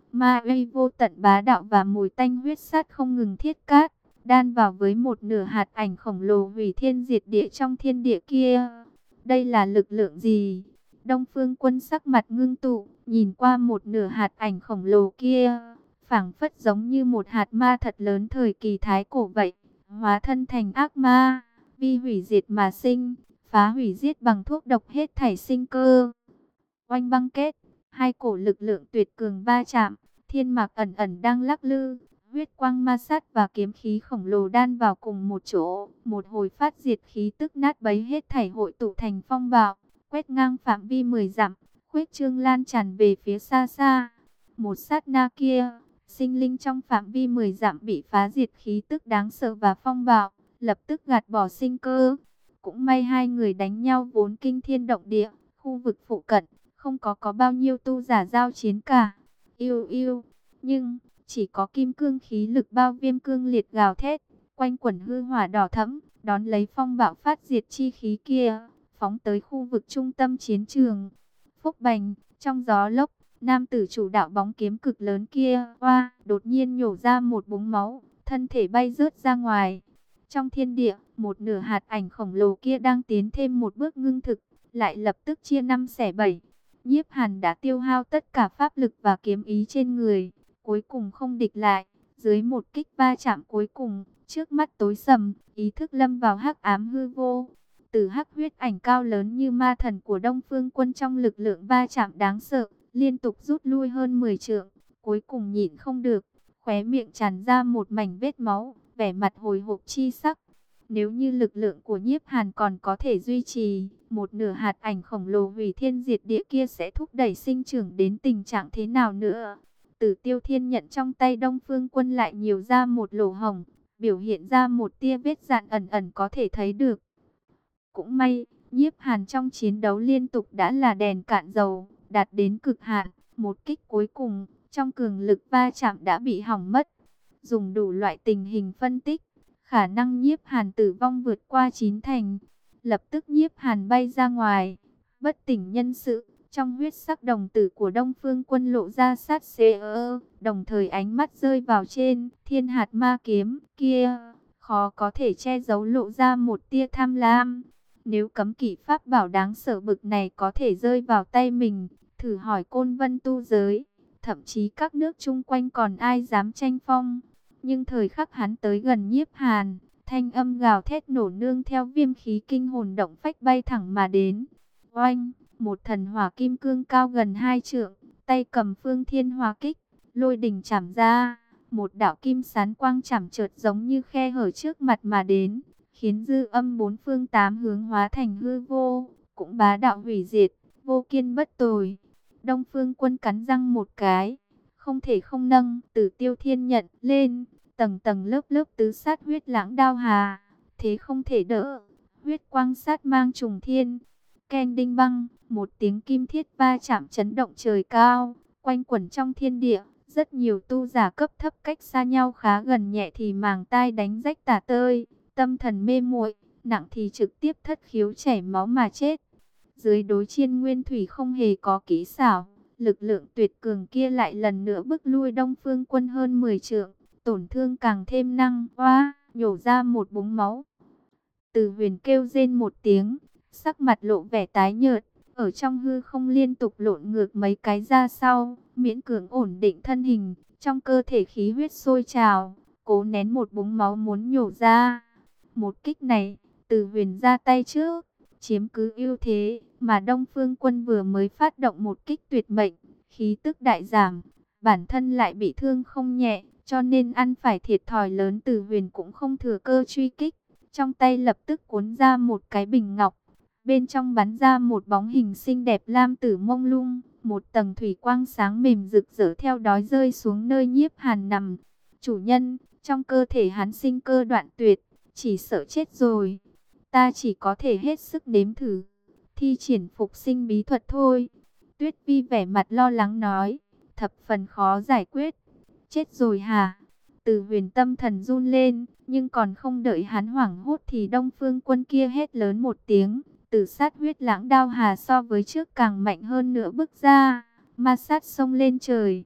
Ma uy vô tận bá đạo và mùi tanh huyết sát không ngừng thiết cát, đan vào với một nửa hạt ảnh khổng lồ hủy thiên diệt địa trong thiên địa kia. Đây là lực lượng gì? Đông Phương Quân sắc mặt ngưng tụ, nhìn qua một nửa hạt ảnh khổng lồ kia, phảng phất giống như một hạt ma thật lớn thời kỳ thái cổ vậy, hóa thân thành ác ma, vi hủy diệt mà sinh, phá hủy giết bằng thuốc độc hết thảy sinh cơ. Oanh băng kết, hai cổ lực lượng tuyệt cường va chạm, thiên mạc ẩn ẩn đang lắc lư, huyết quang ma sát và kiếm khí khổng lồ đan vào cùng một chỗ, một hồi phát diệt khí tức nát bấy hết thảy hội tụ thành phong bạo, quét ngang phạm vi mười dặm, khuếch trương lan tràn về phía xa xa. Một sát na kia, sinh linh trong phạm vi mười dặm bị phá diệt khí tức đáng sợ và phong bạo, lập tức gạt bỏ sinh cơ. Cũng may hai người đánh nhau vốn kinh thiên động địa, khu vực phụ cận không có có bao nhiêu tu giả giao chiến cả. Yêu yêu, nhưng chỉ có kim cương khí lực bao viêm cương liệt gào thét, quanh quẩn hư hỏa đỏ thẫm, đón lấy phong bạo phát diệt chi khí kia, phóng tới khu vực trung tâm chiến trường. Phúc bành, trong gió lốc, nam tử chủ đạo bóng kiếm cực lớn kia, oa, đột nhiên nhổ ra một búng máu, thân thể bay rớt ra ngoài. Trong thiên địa, một nửa hạt ảnh khổng lồ kia đang tiến thêm một bước ngưng thực, lại lập tức chia năm xẻ bảy. Nhiếp Hàn đã tiêu hao tất cả pháp lực và kiếm ý trên người, cuối cùng không địch lại. Dưới một kích va chạm cuối cùng, trước mắt tối sầm, ý thức lâm vào hắc ám hư vô. Từ hắc huyết ảnh cao lớn như ma thần của Đông Phương Quân trong lực lượng va chạm đáng sợ, liên tục rút lui hơn mười trượng, cuối cùng nhịn không được, khóe miệng tràn ra một mảnh vết máu, vẻ mặt hồi hộp chi sắc. Nếu như lực lượng của Nhiếp Hàn còn có thể duy trì, một nửa hạt ảnh khổng lồ hủy thiên diệt địa kia sẽ thúc đẩy sinh trưởng đến tình trạng thế nào nữa? Tử Tiêu Thiên nhận trong tay Đông Phương Quân lại nhiều ra một lỗ hổng, biểu hiện ra một tia vết dạn ẩn ẩn có thể thấy được. Cũng may, Nhiếp Hàn trong chiến đấu liên tục đã là đèn cạn dầu, đạt đến cực hạn, một kích cuối cùng, trong cường lực va chạm đã bị hỏng mất. Dùng đủ loại tình hình phân tích, khả năng Nhiếp Hàn tử vong vượt qua chín thành. Lập tức Nhiếp Hàn bay ra ngoài, bất tỉnh nhân sự. Trong huyết sắc đồng tử của Đông Phương Quân lộ ra sát xê ơ, đồng thời ánh mắt rơi vào trên thiên hạt ma kiếm kia, khó có thể che giấu lộ ra một tia tham lam. Nếu cấm kỵ pháp bảo đáng sợ bực này có thể rơi vào tay mình, thử hỏi Côn Vân tu giới, thậm chí các nước chung quanh còn ai dám tranh phong. Nhưng thời khắc hắn tới gần Nhiếp Hàn, thanh âm gào thét nổ nương theo viêm khí kinh hồn động phách bay thẳng mà đến. Oanh, một thần hỏa kim cương cao gần hai trượng, tay cầm phương thiên hỏa kích, lôi đỉnh chảm ra, một đạo kim sán quang chảm chợt giống như khe hở trước mặt mà đến, khiến dư âm bốn phương tám hướng hóa thành hư vô, cũng bá đạo hủy diệt, vô kiên bất tồi. Đông Phương Quân cắn răng một cái, không thể không nâng Tử Tiêu Thiên nhận lên, tầng tầng lớp lớp tứ sát huyết lãng đao hà, thế không thể đỡ, huyết quang sát mang trùng thiên. Keng đinh băng, một tiếng kim thiết va chạm chấn động trời cao, quanh quẩn trong thiên địa, rất nhiều tu giả cấp thấp cách xa nhau khá gần, nhẹ thì màng tai đánh rách tả tơi, tâm thần mê muội, nặng thì trực tiếp thất khiếu chảy máu mà chết. Dưới đối chiên nguyên thủy không hề có kỹ xảo, lực lượng tuyệt cường kia lại lần nữa bức lui Đông Phương Quân hơn mười trượng, tổn thương càng thêm năng, oa, nhổ ra một búng máu. Từ Huyền kêu rên một tiếng, sắc mặt lộ vẻ tái nhợt, ở trong hư không liên tục lộn ngược mấy cái ra sau, miễn cưỡng ổn định thân hình, trong cơ thể khí huyết sôi trào, cố nén một búng máu muốn nhổ ra. Một kích này, Từ Huyền ra tay trước, chiếm cứ ưu thế, mà Đông Phương Quân vừa mới phát động một kích tuyệt mệnh, khí tức đại giảm, bản thân lại bị thương không nhẹ, cho nên ăn phải thiệt thòi lớn. Từ Huyền cũng không thừa cơ truy kích, trong tay lập tức cuốn ra một cái bình ngọc, bên trong bắn ra một bóng hình xinh đẹp lam tử mông lung, một tầng thủy quang sáng mềm rực rỡ theo đó rơi xuống nơi Nhiếp Hàn nằm. Chủ nhân, trong cơ thể hắn sinh cơ đoạn tuyệt, chỉ sợ chết rồi. Ta chỉ có thể hết sức nếm thử, thi triển phục sinh bí thuật thôi. Tuyết Vi vẻ mặt lo lắng nói, thập phần khó giải quyết. Chết rồi hả? Từ Huyền tâm thần run lên, nhưng còn không đợi hắn hoảng hốt thì Đông Phương Quân kia hét lớn một tiếng, tử sát huyết lãng đao hà so với trước càng mạnh hơn nữa bước ra, ma sát xông lên trời,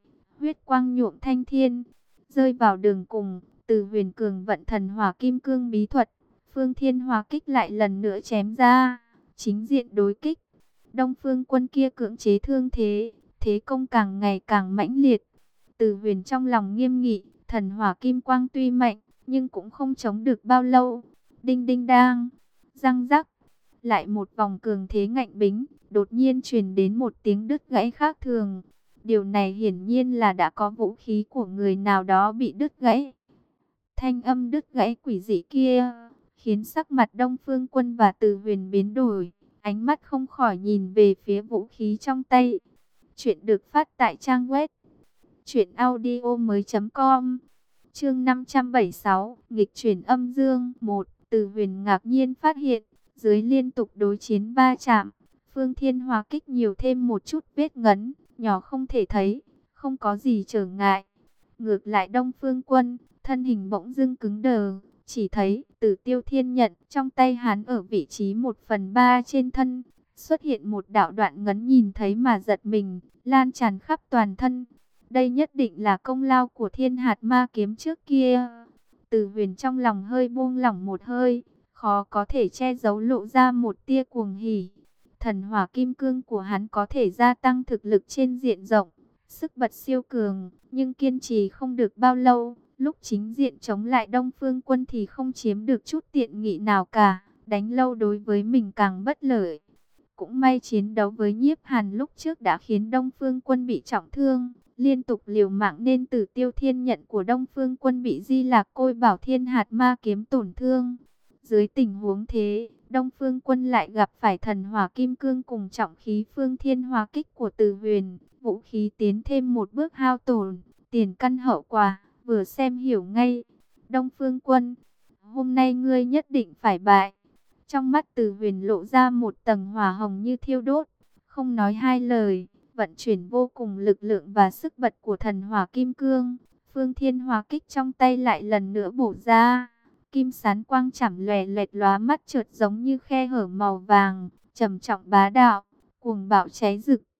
huyết quang nhuộm thanh thiên. Rơi vào đường cùng, Từ Huyền cường vận thần hỏa kim cương bí thuật, Phương Thiên Hỏa kích lại lần nữa chém ra, chính diện đối kích. Đông Phương quân kia cưỡng chế thương thế, thế công càng ngày càng mãnh liệt. Từ Huyền trong lòng nghiêm nghị, thần hỏa kim quang tuy mạnh, nhưng cũng không chống được bao lâu. Đinh đinh đang, răng rắc, lại một vòng cường thế ngạnh bính, đột nhiên truyền đến một tiếng đứt gãy khác thường. Điều này hiển nhiên là đã có vũ khí của người nào đó bị đứt gãy. Thanh âm đứt gãy quỷ dị kia khiến sắc mặt Đông Phương Quân và Từ Huyền biến đổi, ánh mắt không khỏi nhìn về phía vũ khí trong tay. Chuyện được phát tại trang web truyện audio mới.com. Chương năm trăm bảy mươi sáu, nghịch chuyển âm dương. Một, Từ Huyền ngạc nhiên phát hiện, dưới liên tục đối chiến va chạm, Phương Thiên Hỏa kích nhiều thêm một chút vết ngấn, nhỏ không thể thấy, không có gì trở ngại. Ngược lại Đông Phương Quân, thân hình bỗng dưng cứng đờ, chỉ thấy Tử Tiêu Thiên Nhận trong tay hắn ở vị trí một phần ba trên thân, xuất hiện một đạo đoạn ngấn nhìn thấy mà giật mình, lan tràn khắp toàn thân. Đây nhất định là công lao của Thiên Hạt Ma kiếm trước kia. Từ Huyền trong lòng hơi buông lỏng một hơi, khó có thể che giấu lộ ra một tia cuồng hỉ. Thần hỏa kim cương của hắn có thể gia tăng thực lực trên diện rộng, sức bật siêu cường, nhưng kiên trì không được bao lâu. Lúc chính diện chống lại Đông Phương Quân thì không chiếm được chút tiện nghị nào cả, đánh lâu đối với mình càng bất lợi. Cũng may chiến đấu với Nhiếp Hàn lúc trước đã khiến Đông Phương Quân bị trọng thương, liên tục liều mạng nên Tử Tiêu Thiên Nhận của Đông Phương Quân bị Di Lạc Côi Bảo Thiên Hạt Ma kiếm tổn thương. Dưới tình huống thế, Đông Phương Quân lại gặp phải thần hỏa kim cương cùng trọng khí Phương Thiên Hỏa kích của Từ Huyền, vũ khí tiến thêm một bước hao tổn, tiền căn hậu quả, vừa xem hiểu ngay. Đông Phương Quân, hôm nay ngươi nhất định phải bại. Trong mắt Từ Huyền lộ ra một tầng hỏa hồng như thiêu đốt, không nói hai lời, vận chuyển vô cùng lực lượng và sức bật của thần hỏa kim cương. Phương Thiên Hỏa kích trong tay lại lần nữa bổ ra. Kim sán quang chảm lòe loẹt lóa mắt, chợt giống như khe hở màu vàng, trầm trọng bá đạo, cuồng bạo cháy rực.